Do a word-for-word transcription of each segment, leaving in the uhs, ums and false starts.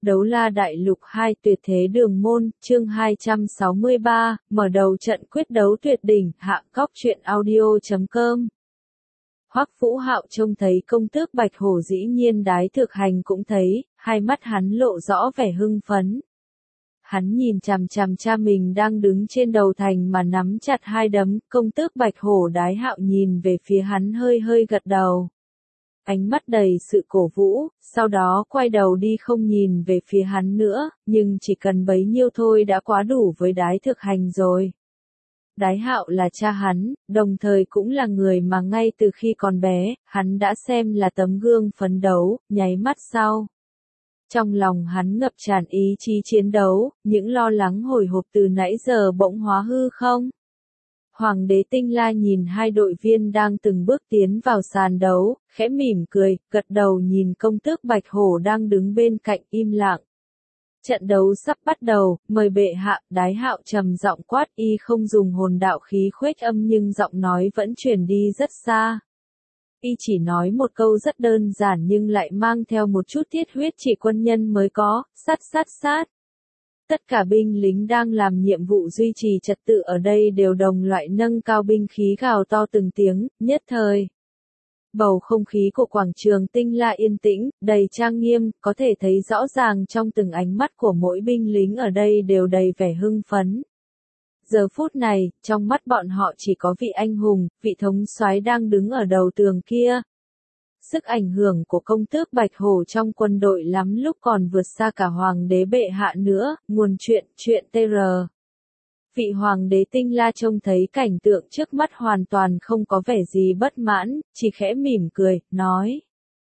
Đấu La Đại Lục hai Tuyệt Thế Đường Môn, chương hai trăm sáu mươi ba, mở đầu trận quyết đấu tuyệt đỉnh, hạ cóc truyện audio chấm com. Hoắc Vũ Hạo trông thấy công tước Bạch Hổ dĩ nhiên đái thực hành cũng thấy, hai mắt hắn lộ rõ vẻ hưng phấn. Hắn nhìn chằm chằm cha mình đang đứng trên đầu thành mà nắm chặt hai đấm, công tước Bạch Hổ đái hạo nhìn về phía hắn hơi hơi gật đầu. Ánh mắt đầy sự cổ vũ, sau đó quay đầu đi không nhìn về phía hắn nữa, nhưng chỉ cần bấy nhiêu thôi đã quá đủ với đái thực hành rồi. Đái hạo là cha hắn, đồng thời cũng là người mà ngay từ khi còn bé, hắn đã xem là tấm gương phấn đấu, nháy mắt sau. Trong lòng hắn ngập tràn ý chí chiến đấu, những lo lắng hồi hộp từ nãy giờ bỗng hóa hư không. Hoàng đế Tinh La nhìn hai đội viên đang từng bước tiến vào sàn đấu, khẽ mỉm cười, gật đầu nhìn công tước Bạch Hổ đang đứng bên cạnh im lặng. Trận đấu sắp bắt đầu, mời bệ hạ, đái hạo trầm giọng quát, y không dùng hồn đạo khí khuếch âm nhưng giọng nói vẫn truyền đi rất xa. Y chỉ nói một câu rất đơn giản nhưng lại mang theo một chút thiết huyết chỉ quân nhân mới có, sát sát sát. Tất cả binh lính đang làm nhiệm vụ duy trì trật tự ở đây đều đồng loại nâng cao binh khí gào to từng tiếng, nhất thời. Bầu không khí của quảng trường Tinh La yên tĩnh, đầy trang nghiêm, có thể thấy rõ ràng trong từng ánh mắt của mỗi binh lính ở đây đều đầy vẻ hưng phấn. Giờ phút này, trong mắt bọn họ chỉ có vị anh hùng, vị thống soái đang đứng ở đầu tường kia. Sức ảnh hưởng của công tước Bạch Hổ trong quân đội lắm lúc còn vượt xa cả hoàng đế bệ hạ nữa, nguồn chuyện, chuyện tê rờ. Vị hoàng đế Tinh La trông thấy cảnh tượng trước mắt hoàn toàn không có vẻ gì bất mãn, chỉ khẽ mỉm cười, nói.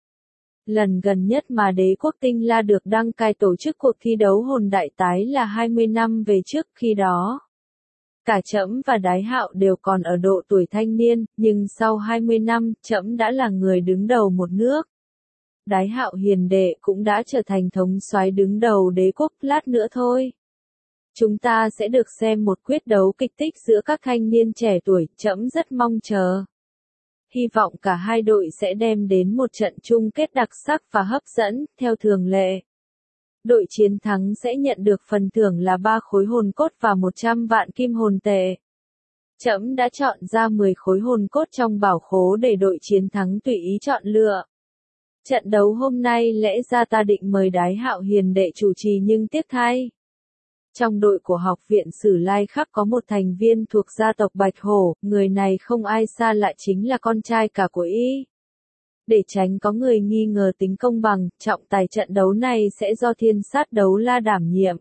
Lần gần nhất mà đế quốc Tinh La được đăng cai tổ chức cuộc thi đấu hồn đại tái là hai mươi năm về trước, khi đó. Cả trẫm và đái hạo đều còn ở độ tuổi thanh niên, nhưng sau hai mươi năm, trẫm đã là người đứng đầu một nước. Đái hạo hiền đệ cũng đã trở thành thống soái đứng đầu đế quốc, lát nữa thôi. Chúng ta sẽ được xem một quyết đấu kịch tích giữa các thanh niên trẻ tuổi, trẫm rất mong chờ. Hy vọng cả hai đội sẽ đem đến một trận chung kết đặc sắc và hấp dẫn, theo thường lệ. Đội chiến thắng sẽ nhận được phần thưởng là ba khối hồn cốt và một trăm vạn kim hồn tệ. Trẫm đã chọn ra mười khối hồn cốt trong bảo khố để đội chiến thắng tùy ý chọn lựa. Trận đấu hôm nay lẽ ra ta định mời đái hạo hiền đệ chủ trì nhưng tiếc thay. Trong đội của học viện Sử Lai Khắc có một thành viên thuộc gia tộc Bạch Hổ, người này không ai xa lạ chính là con trai cả của y. Để tránh có người nghi ngờ tính công bằng, trọng tài trận đấu này sẽ do Thiên Sát Đấu La đảm nhiệm.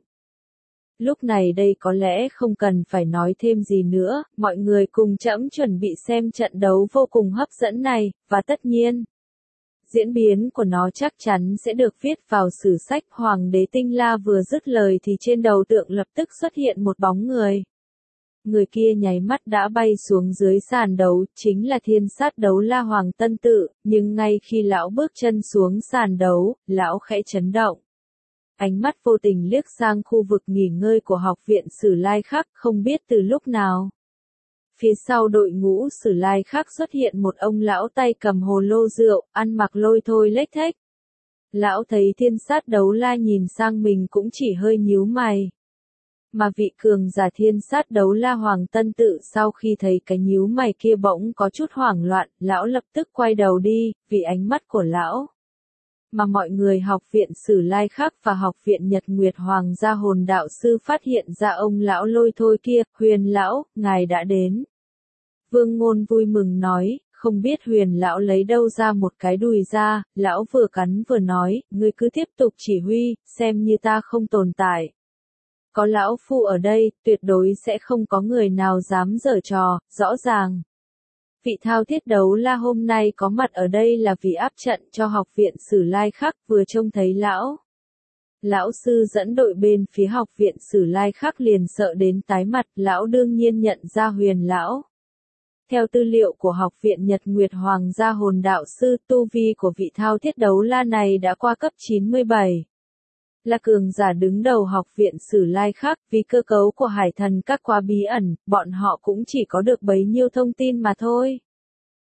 Lúc này đây có lẽ không cần phải nói thêm gì nữa, mọi người cùng trẫm chuẩn bị xem trận đấu vô cùng hấp dẫn này, và tất nhiên, diễn biến của nó chắc chắn sẽ được viết vào sử sách. Hoàng đế Tinh La vừa dứt lời thì trên đầu tượng lập tức xuất hiện một bóng người. Người kia nháy mắt đã bay xuống dưới sàn đấu, chính là Thiên Sát Đấu La Hoàng Tân Tự, nhưng ngay khi lão bước chân xuống sàn đấu, lão khẽ chấn động. Ánh mắt vô tình liếc sang khu vực nghỉ ngơi của học viện Sử Lai Khắc, không biết từ lúc nào. Phía sau đội ngũ Sử Lai Khắc xuất hiện một ông lão tay cầm hồ lô rượu, ăn mặc lôi thôi lếch thếch. Lão thấy Thiên Sát Đấu La nhìn sang mình cũng chỉ hơi nhíu mày. Mà vị cường giả Thiên Sát Đấu La Hoàng Tân Tự sau khi thấy cái nhíu mày kia bỗng có chút hoảng loạn, lão lập tức quay đầu đi, vì ánh mắt của lão. Mà mọi người học viện Sử Lai Khắc và học viện Nhật Nguyệt Hoàng gia hồn đạo sư phát hiện ra ông lão lôi thôi kia, Huyền lão, ngài đã đến. Vương Ngôn vui mừng nói, không biết Huyền lão lấy đâu ra một cái đùi ra, lão vừa cắn vừa nói, ngươi cứ tiếp tục chỉ huy, xem như ta không tồn tại. Có lão phu ở đây, tuyệt đối sẽ không có người nào dám giở trò, rõ ràng. Vị thao thiết đấu la hôm nay có mặt ở đây là vì áp trận cho học viện Sử Lai Khắc, vừa trông thấy lão. Lão sư dẫn đội bên phía học viện Sử Lai Khắc liền sợ đến tái mặt, lão đương nhiên nhận ra Huyền lão. Theo tư liệu của học viện Nhật Nguyệt Hoàng gia hồn đạo sư, tu vi của vị thao thiết đấu la này đã qua cấp chín mươi bảy. Là cường giả đứng đầu học viện Sử Lai Khắc, vì cơ cấu của hải thần các quá bí ẩn, bọn họ cũng chỉ có được bấy nhiêu thông tin mà thôi.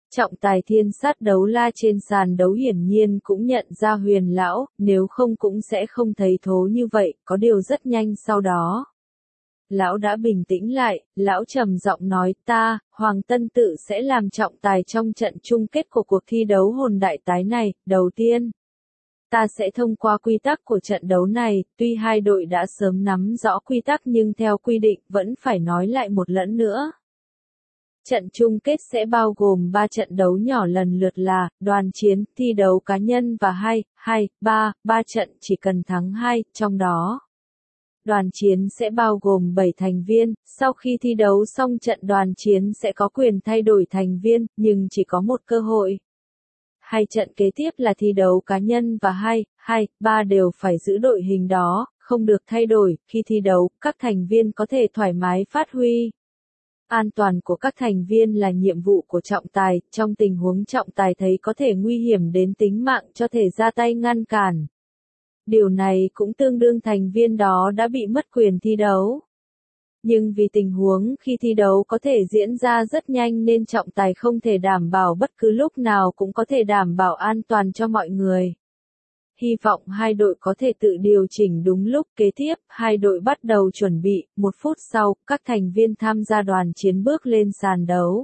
Trọng tài thiên sát đấu la trên sàn đấu hiển nhiên cũng nhận ra Huyền lão, nếu không cũng sẽ không thấy thố như vậy, có điều rất nhanh sau đó. Lão đã bình tĩnh lại, lão trầm giọng nói ta, Hoàng Tân Tự sẽ làm trọng tài trong trận chung kết của cuộc thi đấu hồn đại tái này, đầu tiên. Ta sẽ thông qua quy tắc của trận đấu này, tuy hai đội đã sớm nắm rõ quy tắc nhưng theo quy định vẫn phải nói lại một lần nữa. Trận chung kết sẽ bao gồm ba trận đấu nhỏ lần lượt là, đoàn chiến, thi đấu cá nhân và hai, hai, ba, ba trận chỉ cần thắng hai, trong đó. Đoàn chiến sẽ bao gồm bảy thành viên, sau khi thi đấu xong trận đoàn chiến sẽ có quyền thay đổi thành viên, nhưng chỉ có một cơ hội. Hai trận kế tiếp là thi đấu cá nhân và hai, hai, ba đều phải giữ đội hình đó, không được thay đổi, khi thi đấu, các thành viên có thể thoải mái phát huy. An toàn của các thành viên là nhiệm vụ của trọng tài, trong tình huống trọng tài thấy có thể nguy hiểm đến tính mạng cho thể ra tay ngăn cản. Điều này cũng tương đương thành viên đó đã bị mất quyền thi đấu. Nhưng vì tình huống khi thi đấu có thể diễn ra rất nhanh nên trọng tài không thể đảm bảo bất cứ lúc nào cũng có thể đảm bảo an toàn cho mọi người. Hy vọng hai đội có thể tự điều chỉnh đúng lúc. Kế tiếp, hai đội bắt đầu chuẩn bị, một phút sau, các thành viên tham gia đoàn chiến bước lên sàn đấu.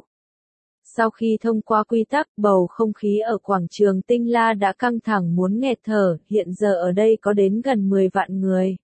Sau khi thông qua quy tắc, bầu không khí ở quảng trường Tinh La đã căng thẳng muốn nghẹt thở, hiện giờ ở đây có đến gần mười vạn người.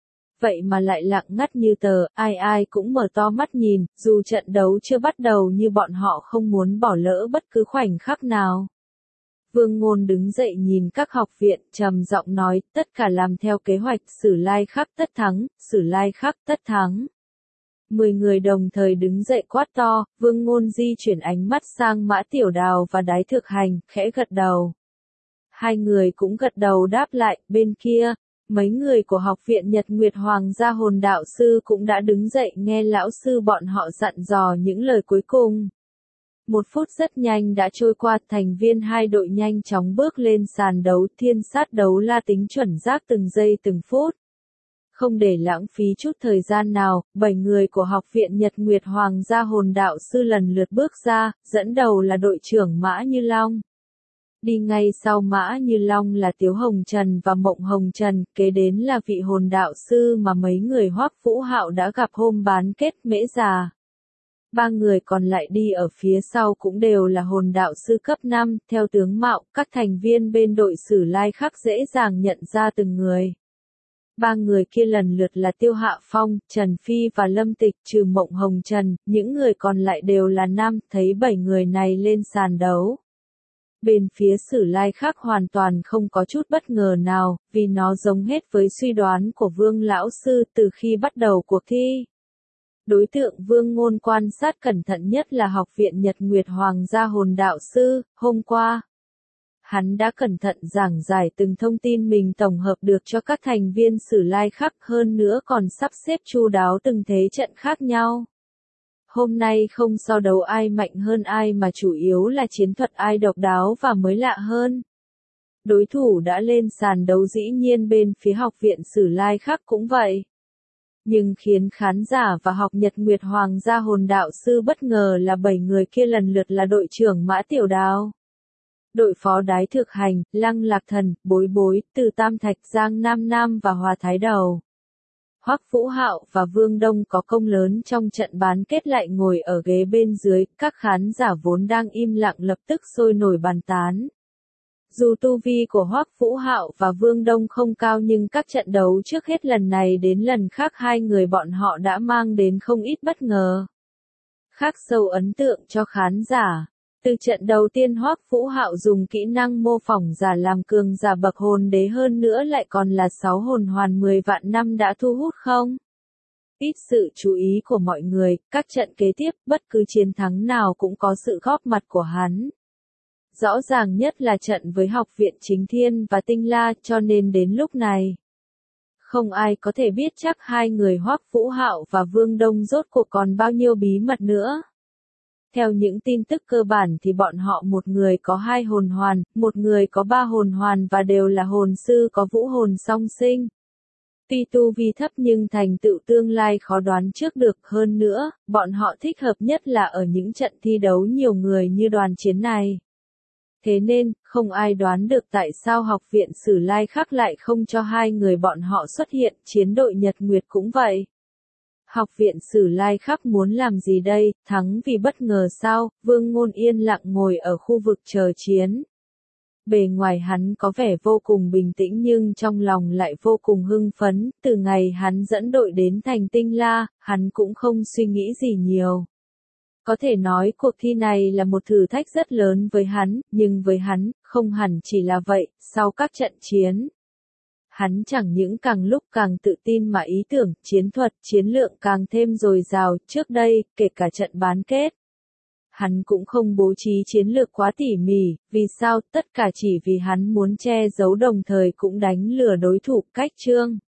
Vậy mà lại lặng ngắt như tờ, ai ai cũng mở to mắt nhìn, dù trận đấu chưa bắt đầu như bọn họ không muốn bỏ lỡ bất cứ khoảnh khắc nào. Vương Ngôn đứng dậy nhìn các học viện, trầm giọng nói, tất cả làm theo kế hoạch, Sử Lai Khắc tất thắng, Sử Lai Khắc tất thắng. Mười người đồng thời đứng dậy quát to, Vương Ngôn di chuyển ánh mắt sang Mã Tiểu Đào và Đái Thực Hành, khẽ gật đầu. Hai người cũng gật đầu đáp lại, bên kia, mấy người của học viện Nhật Nguyệt Hoàng gia hồn đạo sư cũng đã đứng dậy nghe lão sư bọn họ dặn dò những lời cuối cùng. Một phút rất nhanh đã trôi qua, thành viên hai đội nhanh chóng bước lên sàn đấu, thiên sát đấu la tính chuẩn xác từng giây từng phút. Không để lãng phí chút thời gian nào, bảy người của học viện Nhật Nguyệt Hoàng gia hồn đạo sư lần lượt bước ra, dẫn đầu là đội trưởng Mã Như Long. Đi ngay sau Mã Như Long là Tiếu Hồng Trần và Mộng Hồng Trần, kế đến là vị hồn đạo sư mà mấy người Hoắc Vũ Hạo đã gặp hôm bán kết Mễ Già. Ba người còn lại đi ở phía sau cũng đều là hồn đạo sư cấp năm, theo tướng mạo, các thành viên bên đội Sử Lai Khắc dễ dàng nhận ra từng người. Ba người kia lần lượt là Tiêu Hạ Phong, Trần Phi và Lâm Tịch, trừ Mộng Hồng Trần, những người còn lại đều là nam, thấy bảy người này lên sàn đấu. Bên phía Sử Lai Khắc hoàn toàn không có chút bất ngờ nào, vì nó giống hết với suy đoán của Vương lão sư từ khi bắt đầu cuộc thi. Đối tượng Vương Ngôn quan sát cẩn thận nhất là học viện Nhật Nguyệt Hoàng gia hồn đạo sư, hôm qua. Hắn đã cẩn thận giảng giải từng thông tin mình tổng hợp được cho các thành viên Sử Lai Khắc, hơn nữa còn sắp xếp chu đáo từng thế trận khác nhau. Hôm nay không so đấu ai mạnh hơn ai mà chủ yếu là chiến thuật ai độc đáo và mới lạ hơn. Đối thủ đã lên sàn đấu dĩ nhiên bên phía học viện Sử Lai Khắc cũng vậy. Nhưng khiến khán giả và học Nhật Nguyệt Hoàng gia hồn đạo sư bất ngờ là bảy người kia lần lượt là đội trưởng Mã Tiểu Đào, đội phó Đái Thực Hành, Lăng Lạc Thần, Bối Bối, Từ Tam Thạch, Giang Nam Nam và Hòa Thái Đầu. Hoắc Vũ Hạo và Vương Đông có công lớn trong trận bán kết lại ngồi ở ghế bên dưới, các khán giả vốn đang im lặng lập tức sôi nổi bàn tán. Dù tu vi của Hoắc Vũ Hạo và Vương Đông không cao nhưng các trận đấu trước hết lần này đến lần khác hai người bọn họ đã mang đến không ít bất ngờ. Khắc sâu ấn tượng cho khán giả. Từ trận đầu tiên Hoắc Vũ Hạo dùng kỹ năng mô phỏng giả làm cường giả bậc hồn đế hơn nữa lại còn là sáu hồn hoàn mười vạn năm đã thu hút không ít sự chú ý của mọi người, các trận kế tiếp bất cứ chiến thắng nào cũng có sự góp mặt của hắn. Rõ ràng nhất là trận với học viện Chính Thiên và Tinh La, cho nên đến lúc này không ai có thể biết chắc hai người Hoắc Vũ Hạo và Vương Đông rốt cuộc còn bao nhiêu bí mật nữa. Theo những tin tức cơ bản thì bọn họ một người có hai hồn hoàn, một người có ba hồn hoàn và đều là hồn sư có vũ hồn song sinh. Tuy tu vi thấp nhưng thành tựu tương lai khó đoán trước được, hơn nữa, bọn họ thích hợp nhất là ở những trận thi đấu nhiều người như đoàn chiến này. Thế nên, không ai đoán được tại sao học viện Sử Lai Khắc lại không cho hai người bọn họ xuất hiện, chiến đội Nhật Nguyệt cũng vậy. Học viện Sử Lai Khắc muốn làm gì đây, thắng vì bất ngờ sao? Vương Ngôn yên lặng ngồi ở khu vực chờ chiến. Bề ngoài hắn có vẻ vô cùng bình tĩnh nhưng trong lòng lại vô cùng hưng phấn, từ ngày hắn dẫn đội đến thành Tinh La, hắn cũng không suy nghĩ gì nhiều. Có thể nói cuộc thi này là một thử thách rất lớn với hắn, nhưng với hắn, không hẳn chỉ là vậy, sau các trận chiến. Hắn chẳng những càng lúc càng tự tin mà ý tưởng, chiến thuật, chiến lượng càng thêm dồi dào, trước đây, kể cả trận bán kết. Hắn cũng không bố trí chiến lược quá tỉ mỉ, vì sao, tất cả chỉ vì hắn muốn che giấu đồng thời cũng đánh lừa đối thủ cách chương.